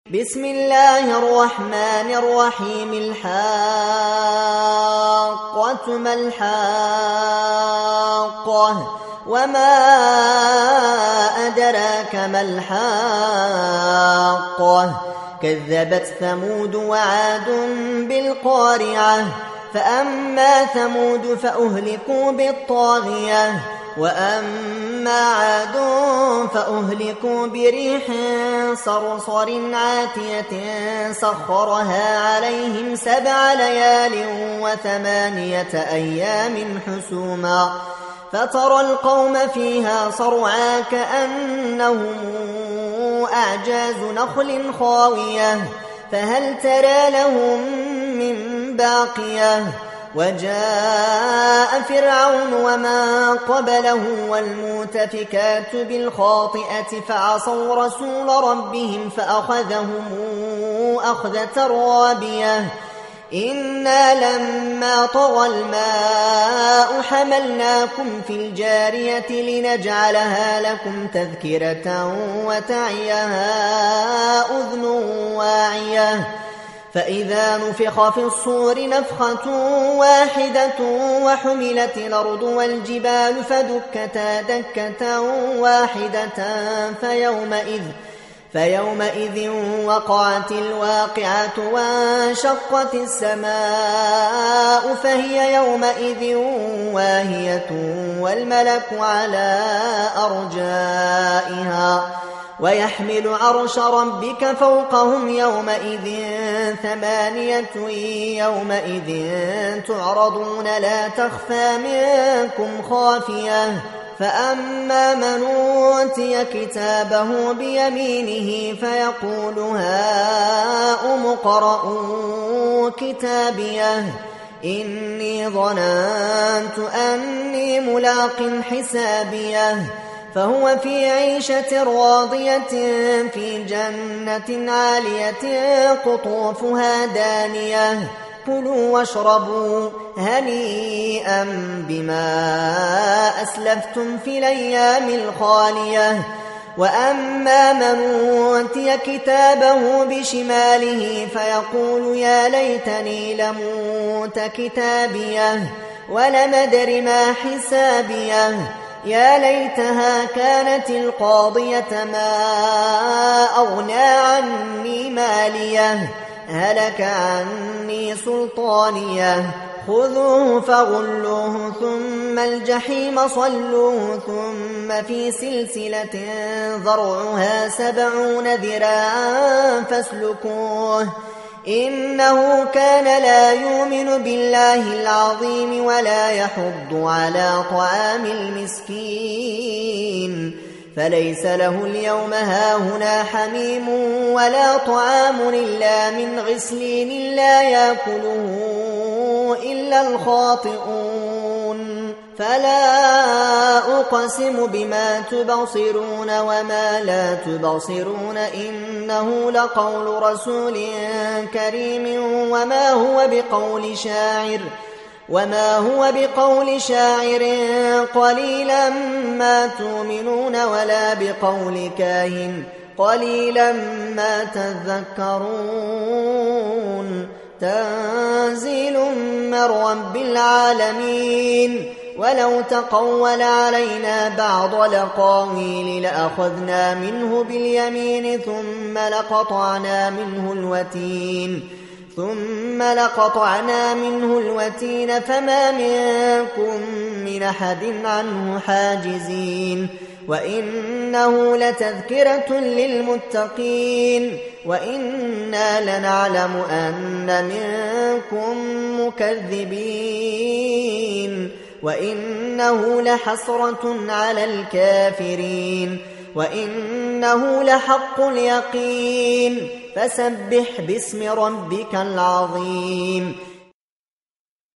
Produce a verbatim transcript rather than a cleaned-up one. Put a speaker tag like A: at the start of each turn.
A: بسم الله الرحمن الرحيم. الحاقة ما الحاقة وما أدراك ما الحاقة. كذبت ثمود وعاد بالقارعة فأما ثمود فأهلكوا بالطاغية وأما عاد فأهلكوا بريح صرصر عاتية سخرها عليهم سبع ليال وثمانية أيام حسوما فترى القوم فيها صرعا كأنهم أعجاز نخل خاوية فهل ترى لهم من باقية. وجاء فرعون ومن قبله والمؤتفكات بالخاطئة فعصوا رسول ربهم فأخذهم أخذة رابية. إنا لما طغى الماء حملناكم في الجارية لنجعلها لكم تذكرة وتعيها أذن واعية. فإذا نفخ في الصور نفخة واحدة وحملت الأرض والجبال فدكتا دكة واحدة فيومئذ, فيومئذ وقعت الواقعة وانشقت السماء فهي يومئذ واهية والملك على أرجائها ويحمل عرش ربك فوقهم يومئذ ثمانية يومئذ تعرضون لا تخفى منكم خافية. فأما من أوتي كتابه بيمينه فيقول هاؤم اقرءوا كتابيه إني ظننت أني ملاق حسابيه. فهو في عيشة راضية في جنة عالية قطوفها دانية كلوا واشربوا هنيئا بما أسلفتم في الأيام الخالية. وأما من أوتي كتابه بشماله فيقول يا ليتني لموت كتابيه ولم أدر ما حسابيه يا ليتها كانت القاضية ما أغنى عني ماليه هلك عني سلطانيه خذوه فغلوه ثم الجحيم صلوه ثم في سلسلة ذرعها سبعون ذراعا فاسلكوه إنه كان لا يؤمن بالله العظيم ولا يحض على طعام المسكين فليس له اليوم هاهنا حميم ولا طعام إلا من غسلين لا يأكله إلا الخاطئون. فلا أقسم بما تبصرون وما لا تبصرون إنه لقول رسول كريم وما هو بقول شاعر وما هو بقول شاعر قليلا ما تؤمنون ولا بقول كاهن قليلا ما تذكرون. تنزيل من رب العالمين. ولو تقول علينا بعض الأقاويل لأخذنا منه باليمين ثم لقطعنا منه الوتين ثم لقطعنا منه الوتين فما منكم من أحد عنه حاجزين. وإنه لتذكرة للمتقين وإنا لنعلم أن منكم مكذبين وإنه لحسرة على الكافرين وإنه لحق اليقين. فسبح باسم ربك العظيم.